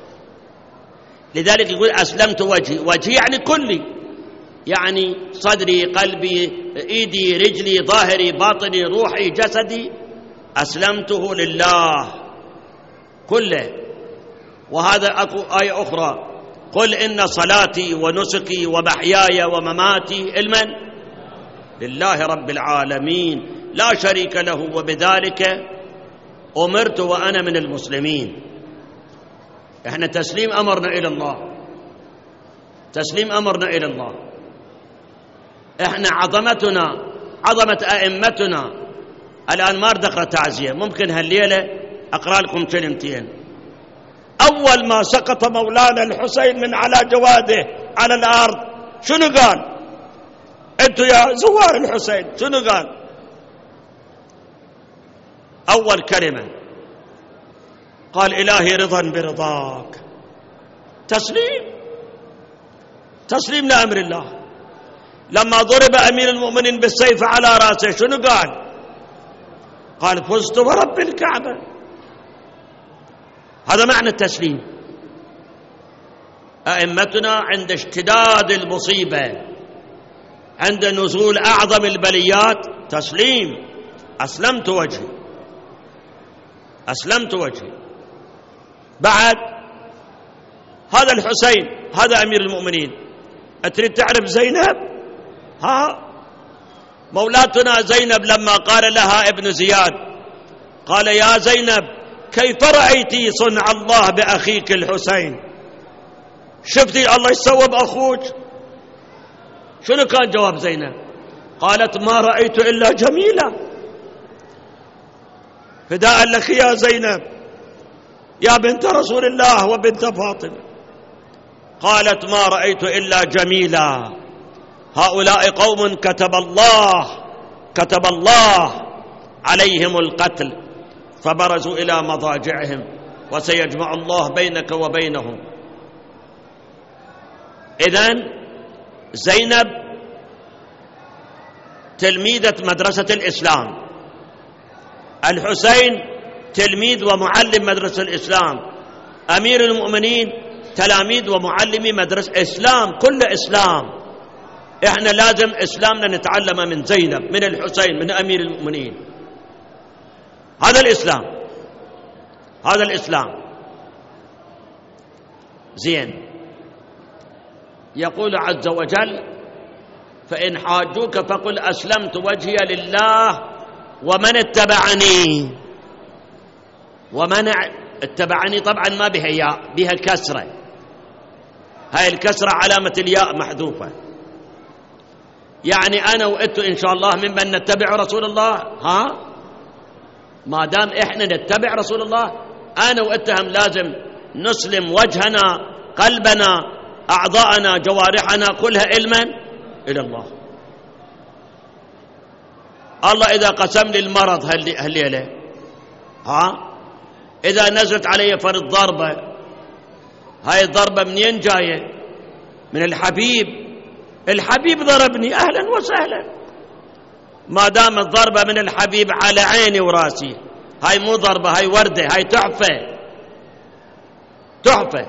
لذلك يقول أسلمت وجهي. وجهي يعني كلي، يعني صدري، قلبي، إيدي، رجلي، ظاهري، باطني، روحي، جسدي، أسلمته لله كله. وهذا أكو آية أخرى قل إن صلاتي ونسكي ومحياي ومماتي لمن؟ لله رب العالمين لا شريك له وبذلك أمرت وأنا من المسلمين. احنا تسليم أمرنا إلى الله، تسليم أمرنا إلى الله. احنا عظمتنا، عظمة أئمتنا. الآن ما أقرأ تعزية، ممكن هالليلة أقرأ لكم كلمتين. أول ما سقط مولانا الحسين من على جواده على الأرض شنو قال؟ أنتوا يا زوار الحسين شنو قال؟ أول كلمة قال إلهي رضا برضاك. تسليم لأمر الله. لما ضرب أمير المؤمنين بالسيف على رأسه شنو قال؟ قال فزت برب الكعبة. هذا معنى التسليم. أئمتنا عند اشتداد المصيبة، عند نزول أعظم البليات، تسليم. أسلمت وجهي، أسلمت وجهي. بعد هذا الحسين، هذا أمير المؤمنين. أتريد تعرف زينب؟ مولاتنا زينب لما قال لها ابن زياد، قال يا زينب كيف رأيتي صنع الله بأخيك الحسين؟ شفتي الله يسوى بأخوك؟ شنو كان جواب زينب؟ قالت ما رأيت إلا جميلة. فداء لك يا زينب يا بنت رسول الله وبنت فاطمة. قالت ما رأيت إلا جميلة، هؤلاء قوم كتب الله عليهم القتل، فبرزوا إلى مضاجعهم وسيجمع الله بينك وبينهم. إذن زينب تلميذة مدرسة الإسلام، الحسين تلميذ ومعلم مدرسة الإسلام، أمير المؤمنين تلاميذ ومعلمي مدرسة إسلام، كل إسلام. إحنا لازم إسلامنا نتعلم من زينب، من الحسين، من أمير المؤمنين. هذا الإسلام، هذا الإسلام. زين. يقول عز وجل فإن حاجوك فقل أسلمت وجهي لله ومن اتبعني. ومن اتبعني طبعا ما بها ياء، بها كسرة، هاي الكسرة علامة الياء محذوفة، يعني أنا وأنتم إن شاء الله ممن نتبع رسول الله. ما دام إحنا نتبع رسول الله، أنا وأنتم لازم نسلم وجهنا، قلبنا، أعضاءنا، جوارحنا كلها علما إلى الله. الله إذا قسم لي المرض هالليلة، إذا نزلت علي فرد ضربة، هاي الضربة منين جاية؟ من الحبيب. الحبيب ضربني، أهلا وسهلا. ما دام الضربة من الحبيب على عيني وراسي، هاي مو ضربة، هاي وردة، هاي تحفة، تحفة.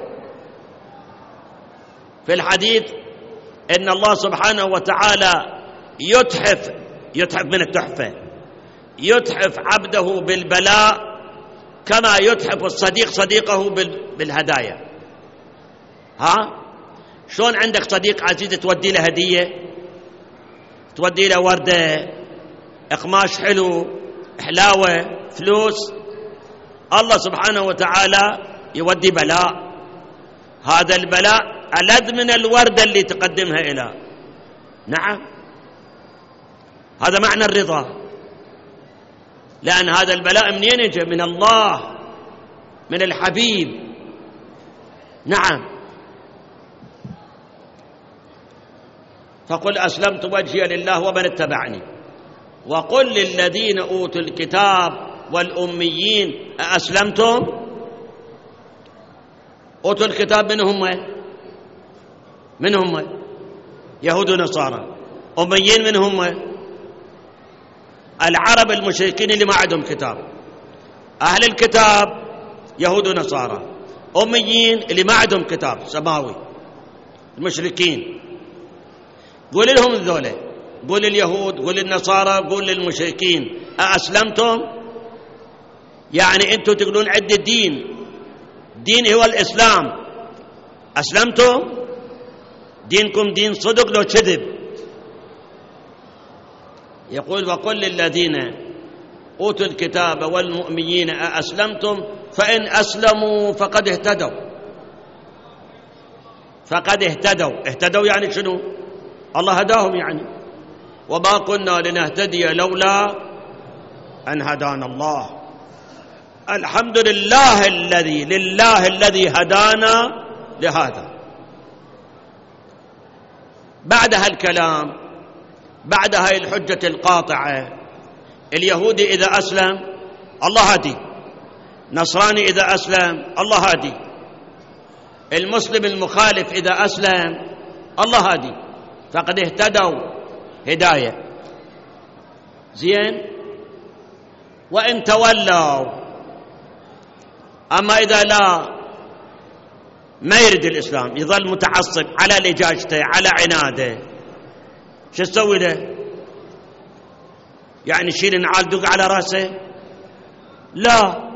في الحديث إن الله سبحانه وتعالى يتحف من التحفة، يتحف عبده بالبلاء كما يتحف الصديق صديقه بالهدايا. شلون عندك صديق عزيز تودي له هدية، تودي له وردة، إقماش حلو، حلاوة، فلوس. الله سبحانه وتعالى يودي بلاء، هذا البلاء ألذ من الوردة اللي تقدمها إلى. نعم، هذا معنى الرضا، لأن هذا البلاء منين يجي؟ من الله، من الحبيب. نعم. فقل أسلمت وجهي لله ومن اتبعني وقل للذين أوتوا الكتاب والأميين أأسلمتم؟ أوتوا الكتاب من هم؟ يهود ونصارى. أميين من هم؟ العرب المشركين اللي ما عندهم كتاب. أهل الكتاب يهود ونصارى. أميين اللي ما عندهم كتاب سماوي، المشركين. قول لهم ذولا، قول اليهود، قول النصارى، قول للمشركين أأسلمتم؟ يعني أنتم تقولون عد الدين، دين هو الإسلام، أسلمتم؟ دينكم دين صدق لو كذب. يقول وقل للذين أوتوا الكتاب والمؤمنين أأسلمتم؟ فإن أسلموا فقد اهتدوا. فقد اهتدوا، اهتدوا يعني شنو؟ الله هداهم يعني. وما كنا لنهتدي لولا أن هدانا الله. الحمد لله الذي هدانا لهذا. بعد هالكلام، بعد هاي الحجة القاطعة، اليهودي إذا أسلم الله هادي، نصراني إذا أسلم الله هادي، المسلم المخالف إذا أسلم الله هادي، فقد اهتدوا هداية. زين. وإن تولوا، أما إذا ما يريد الإسلام، يظل متعصب على لجاجته، على عناده، شو تسوي له؟ يعني شيل نعال دق على رأسه؟ لا.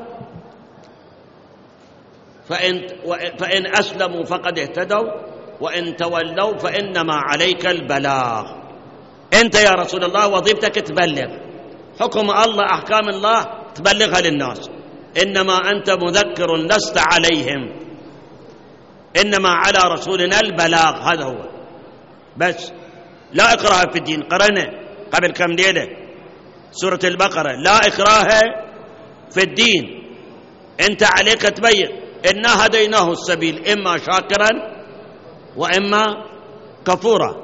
فإن أسلموا فقد اهتدوا وإن تولوا فإنما عليك البلاغ. أنت يا رسول الله وظيفتك تبلغ حكم الله، أحكام الله تبلغها للناس. إنما أنت مذكر لست عليهم، إنما على رسولنا البلاغ، هذا هو بس. لا إكراه في الدين، قرأنا قبل كم ليلة سورة البقرة، لا إكراه في الدين. أنت عليك تبين إنا هديناه السبيل إما شاكرا وإما كفورا.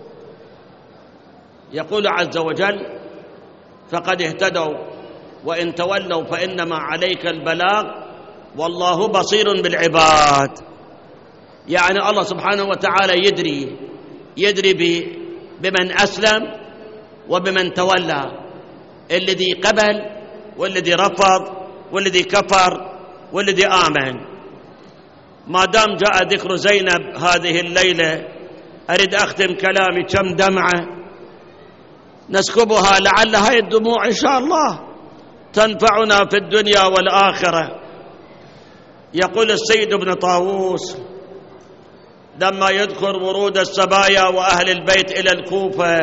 يقول عز وجل فقد اهتدوا وإن تولوا فإنما عليك البلاغ والله بصير بالعباد. يعني الله سبحانه وتعالى يدري بمن أسلم وبمن تولى، الذي قبل والذي رفض والذي كفر والذي آمن. ما دام جاء ذكر زينب هذه الليلة أريد أختم كلامي كم دمعة نسكبها، لعل هاي الدموع إن شاء الله تنفعنا في الدنيا والآخرة. يقول السيد ابن طاووس لما يذكر ورود السبايا وأهل البيت إلى الكوفة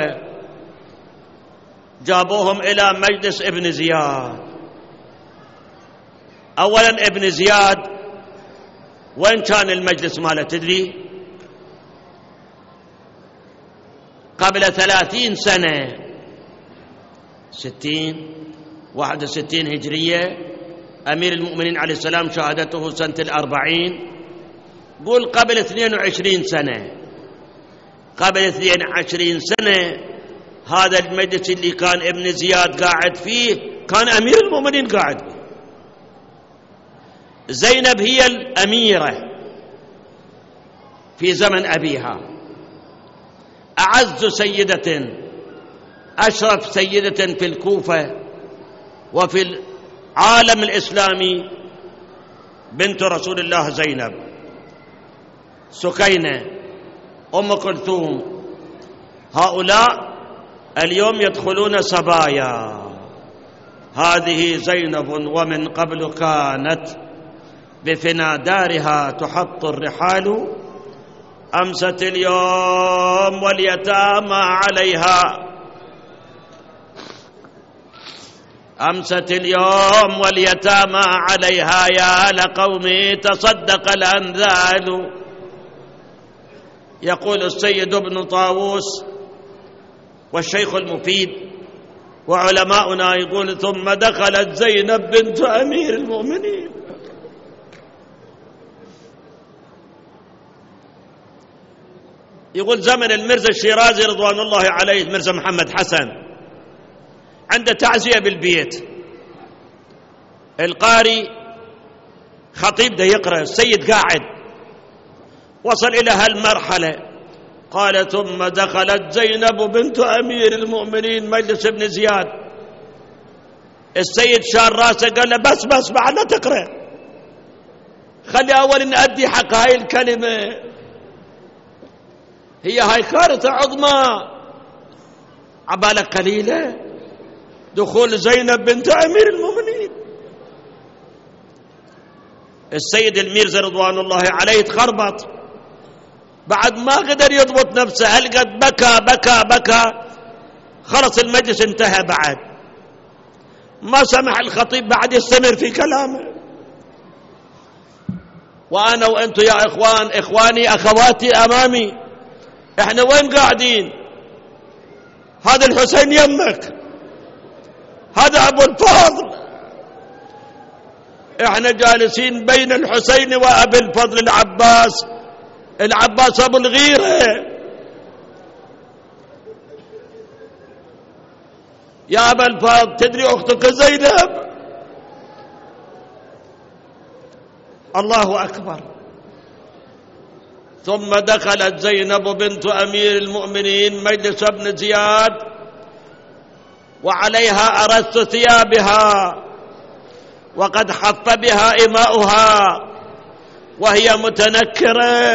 جابوهم إلى مجلس ابن زياد. أولا ابن زياد وين كان المجلس ماله تدري؟ قبل 30 سنة 61 هجرية، أمير المؤمنين عليه السلام شهادته سنة 40. قول قبل 22 سنة، قبل 22 سنة هذا المجلس اللي كان ابن زياد قاعد فيه كان أمير المؤمنين قاعد فيه. زينب هي الأميرة في زمن أبيها، أعز سيدة أشرف سيدة في الكوفة وفي العالم الإسلامي بنت رسول الله زينب، سكينة، أم كلثوم، هؤلاء اليوم يدخلون سبايا. هذه زينب ومن قبل كانت بفنا دارها تحط الرحال، أمست اليوم واليتامى عليها، أمست اليوم واليتامى عليها، يا لقومي تصدق الأنذال. يقول السيد ابن طاووس والشيخ المفيد وعلماؤنا يقول ثم دخلت زينب بنت أمير المؤمنين. يقول زمن المرزا الشيرازي رضوان الله عليه، المرزا محمد حسن، عنده تعزية بالبيت، القاري خطيب ده يقرأ، السيد قاعد، وصل إلى هالمرحلة قال ثم دخلت زينب بنت أمير المؤمنين مجلس ابن زياد. السيد شار راسه قال له بس بعد لا تقرأ، خلي أول نأدي حق هاي الكلمة، هي هاي كارثة عظمى، عبالك قليلة دخول زينب بنت أمير المؤمنين. السيد الميرزا رضوان الله عليه تخربط، بعد ما قدر يضبط نفسه، هل قد بكى خلص المجلس انتهى، بعد ما سمح الخطيب بعد يستمر في كلامه. وأنا وأنتم يا إخواني أخواتي أمامي، احنا وين قاعدين؟ هذا الحسين يمك، هذا أبو الفضل، احنا جالسين بين الحسين وأبي الفضل العباس أبو الغيرة. يا أبا الفضل تدري أختك زينب؟ الله أكبر. ثم دخلت زينب بنت أمير المؤمنين مجلس ابن زياد وعليها أرث ثيابها وقد حف بها إماؤها وهي متنكرة.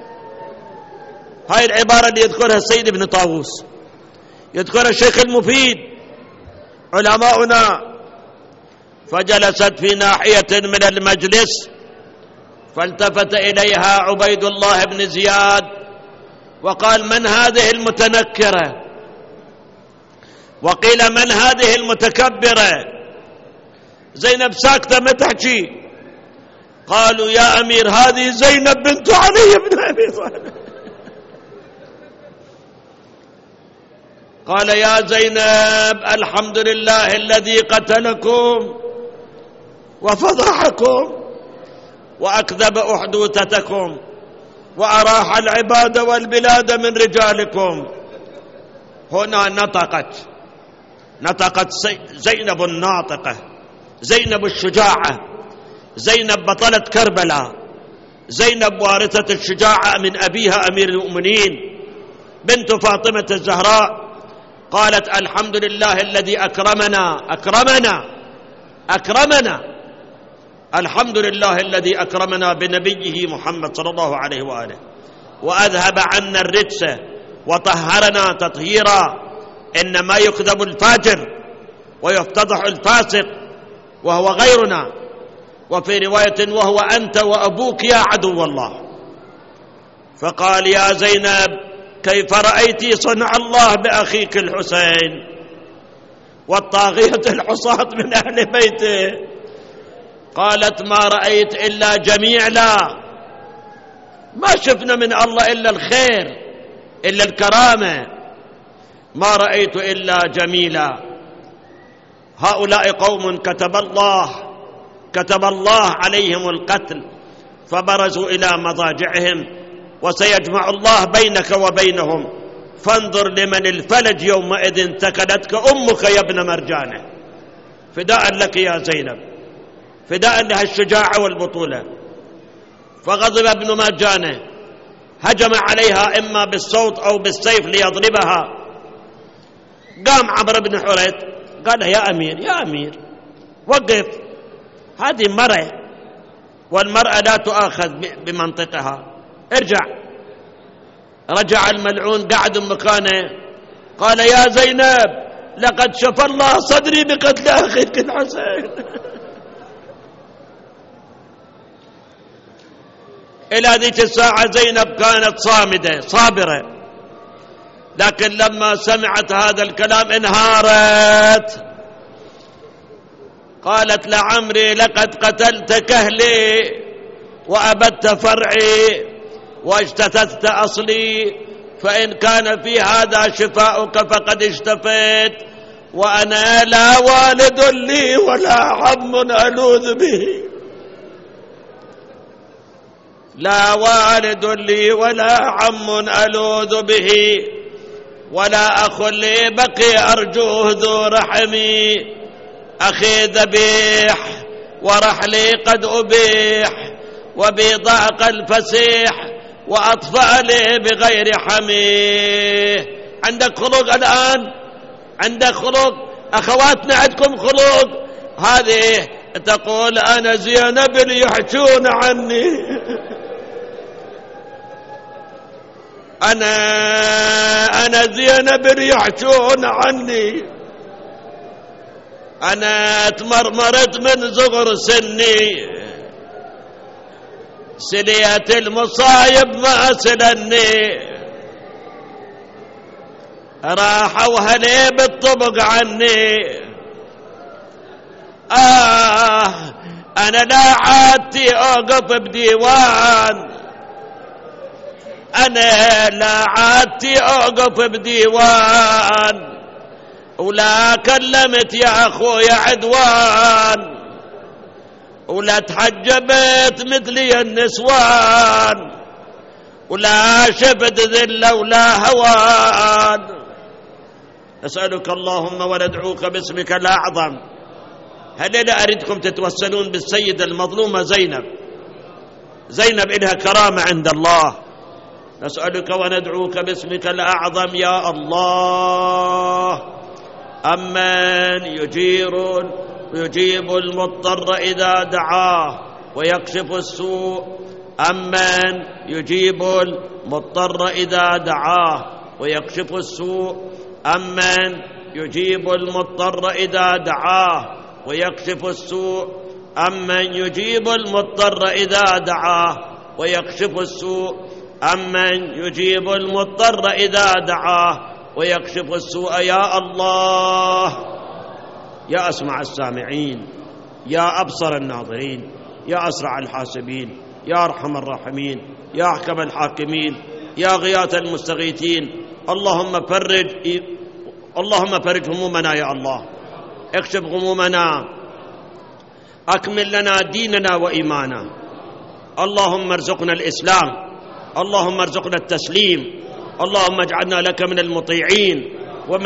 هاي العبارة اللي يذكرها السيد ابن طاووس، يذكرها الشيخ المفيد، علماؤنا. فجلست في ناحية من المجلس فالتفت إليها عبيد الله بن زياد وقال من هذه المتنكرة؟ وقيل من هذه المتكبرة؟ زينب ساكتة ما تحكي. قالوا يا أمير هذه زينب بنت علي بن أبي طالب. قال يا زينب الحمد لله الذي قتلكم وفضحكم وأكذب أحدوثتكم وأراح العباد والبلاد من رجالكم. هنا نطقت زينب الناطقة، زينب الشجاعة، زينب بطلة كربلاء، زينب وارثة الشجاعة من أبيها أمير المؤمنين بنت فاطمة الزهراء. قالت الحمد لله الذي أكرمنا الحمد لله الذي أكرمنا بنبيه محمد صلى الله عليه وآله وأذهب عنا الرجس وطهرنا تطهيرا. إنما يكذب الفاجر ويفتضح الفاسق وهو غيرنا، وفي رواية وهو أنت وأبوك يا عدو الله. فقال يا زينب كيف رأيت صنع الله بأخيك الحسين والطاغية الحصاة من أهل بيته؟ قالت ما رأيت إلا جميلا، ما شفنا من الله إلا الخير إلا الكرامة، ما رأيت إلا جميلا. هؤلاء قوم كتب الله عليهم القتل فبرزوا إلى مضاجعهم، وسيجمع الله بينك وبينهم، فانظر لمن الفلج يومئذ ثكلتك أمك يا ابن مرجانة. فداء لك يا زينب، فداء لها الشجاعة والبطولة. فغضب ابن مرجانة، هجم عليها إما بالصوت أو بالسيف ليضربها. قام عمرو بن حريث قال يا أمير وقف، هذه مرأة والمرأة لا تؤاخذ بمنطقها، رجع الملعون قعد مكانه. قال يا زينب لقد شفى الله صدري بقتل أخيك الحسين. إلى ذيك الساعة زينب كانت صامدة صابرة، لكن لما سمعت هذا الكلام انهارت. قالت لعمري لقد قتلت كهلي وأبدت فرعي واجتثثت أصلي، فإن كان في هذا شفاؤك فقد اشتفيت، وأنا لا والد لي ولا عم ألوذ به، لا والد لي ولا عم ألوذ به، ولا أخ لي بقي أرجوه ذو رحمي، أخي ذبيح ورحلي قد أبيح، وبي ضاق الفسيح وأطفأ لي بغير حميه. عندك خلق الآن، عندك خلق، أخواتنا عندكم خلق. هذه تقول أنا زينب يحجون عني، أنا زينب يحجون عني، أنا تمرمرت من صغر سني، سليت المصايب ما سلني، راحوا هلي بالطبق عني. أنا لا عادتي أوقف بديوان، أنا لا عادتي أوقف بديوان، ولا كلمت يا أخويا عدوان، ولا تحجبت مثلي النسوان، ولا شفت ذل ولا هوان. أسألك اللهم وندعوك باسمك الأعظم. هل لا أريدكم تتوسلون بالسيدة المظلومة زينب إنها كرامة عند الله. نسألك وندعوك باسمك الأعظم يا الله، أمن يجيب المضطر إذا دعاه ويكشف السوء، أمن يجيب المضطر إذا دعاه ويكشف السوء، أمن يجيب المضطر إذا دعاه ويكشف السوء، أمن يجيب المضطر إذا دعاه ويكشف السوء، أمن يجيب المضطر إذا دعاه ويكشف السوء. يا الله، يا أسمع السامعين، يا أبصر الناظرين، يا أسرع الحاسبين، يا أرحم الراحمين، يا أحكم الحاكمين، يا غياث المستغيثين. اللهم فرج اللهم فرج همومنا يا الله، اكشف غمومنا، أكمل لنا ديننا وإيمانا. اللهم ارزقنا الإسلام، اللهم ارزقنا التسليم، اللهم اجعلنا لك من المطيعين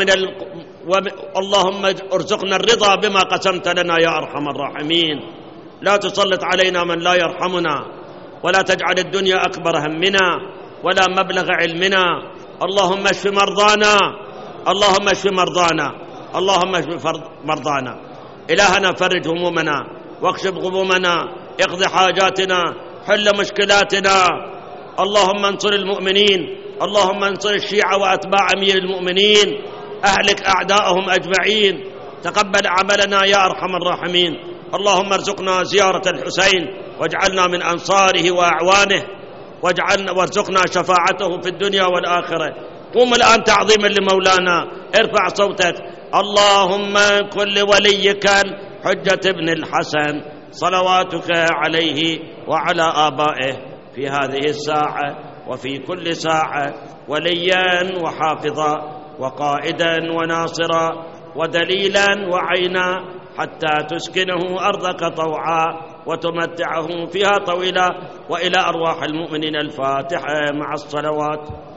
اللهم ارزقنا الرضا بما قسمت لنا يا أرحم الراحمين. لا تسلط علينا من لا يرحمنا، ولا تجعل الدنيا أكبر همنا ولا مبلغ علمنا. اللهم اشف مرضانا، اللهم اشف مرضانا، اللهم اشف مرضانا. إلهنا فرج همومنا واكشف غمومنا، اقض حاجاتنا، حل مشكلاتنا. اللهم انصر المؤمنين، اللهم انصر الشيعة وأتباع أمير المؤمنين، أهلك أعداءهم أجمعين. تقبل عملنا يا أرحم الراحمين. اللهم ارزقنا زيارة الحسين واجعلنا من أنصاره وأعوانه، وارزقنا شفاعته في الدنيا والآخرة. قوم الآن تعظيما لمولانا، ارفع صوتك. اللهم كن لوليك حجة ابن الحسن صلواتك عليه وعلى آبائه في هذه الساعة وفي كل ساعة وليا وحافظا وقائدا وناصرا ودليلا وعينا، حتى تسكنه أرضك طوعا وتمتعه فيها طويلا. وإلى أرواح المؤمنين الفاتحة مع الصلوات.